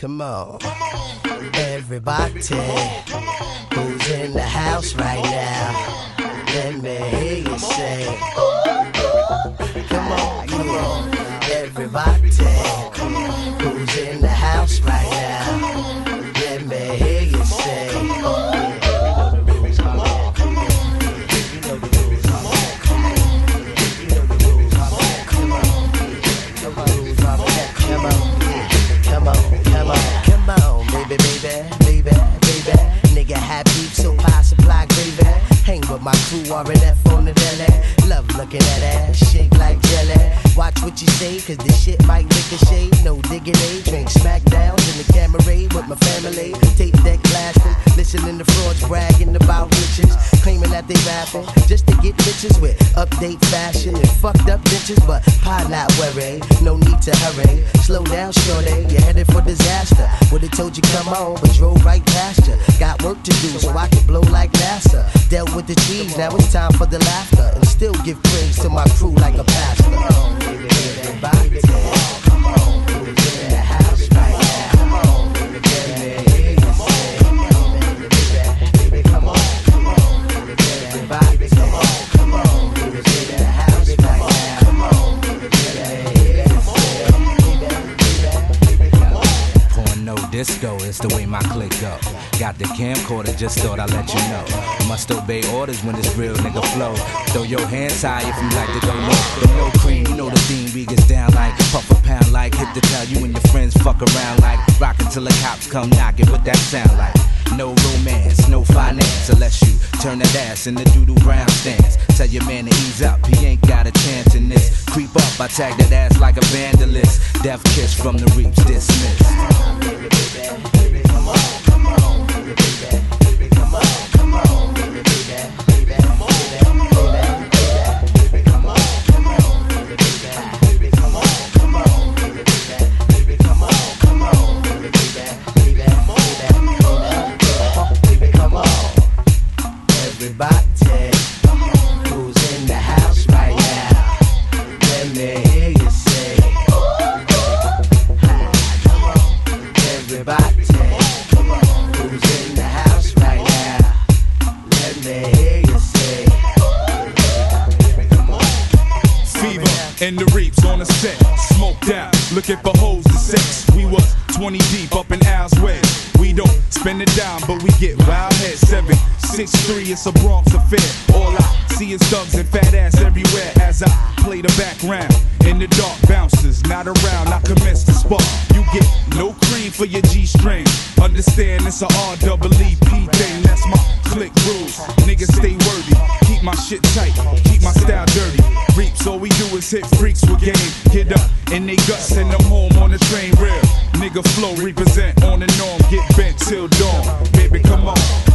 Come on, everybody who's in the house right now, let me hear you say, come on, everybody who's in the house right now, let me hear you say, baby, nigga happy, so pie supply gravy. Hang with my crew, RNF on the deli. Love looking at ass, shake like jelly. Watch what you say, cause this shit might ricochet. No digging A, drink smackdowns in the camera with my family. Tape deck blasting, listening to frauds bragging about riches. Claiming that they rapping just to get bitches with update fashion and fucked up bitches. But pie not worry, no need to hurry. Slow down, shorty, you're headed for disaster. Would've told you come on, but drove right past you. Got work to do so I can blow like NASA. Dealt with the cheese, now it's time for the laughter. And still give praise to my crew like a pastor. Come on, baby, everybody, come on, baby, in the house right now. Come on, baby, baby, come on, baby, come on, baby, everybody, come on, baby, in the house right now. Come on, baby, no disco is the way my click go. Got the camcorder, just thought I'd let you know. Must obey orders when it's real nigga flow. Throw your hands high if you like to go low. But no cream, you know the theme we gets down like puff a pound like hit the tell you and your friends fuck around like rockin' till the cops come knockin'. What that sound like? No romance, no finance unless you turn that ass in the doodle brown stance. Tell your man to ease up, he ain't got a chance in this. Creep up, I tag that ass like a vandalist. Death kiss from the reaps dismissed. baby, baby, come on, come on, baby, baby, come on, come on, baby, baby, come on, baby, come on, come on, baby, baby, come on, come on, baby, baby, come on, come on, baby, baby, come on, everybody who's in the house right now, let me hear you say, everybody who's in the house right now, let me hear you say, Fever and the reaps on the set, smoked out, looking for hoes to sex. We was 20 deep up in Al's way. We don't spend a dime, but we get wild head. 763, it's a Bronx affair. All I see is thugs and fat ass everywhere as I play the background. In the dark, bouncers not around, I commence to spark. You get no cream for your G-string. Understand it's a R-double-E-P thing, that's my click rules. Niggas stay worthy, keep my shit tight, keep my style dirty. Reaps, all we do is hit freaks with game. Get up in they guts, send them home on the train rail. Nigga flow, represent on the norm, get bent till dawn. Baby, come on.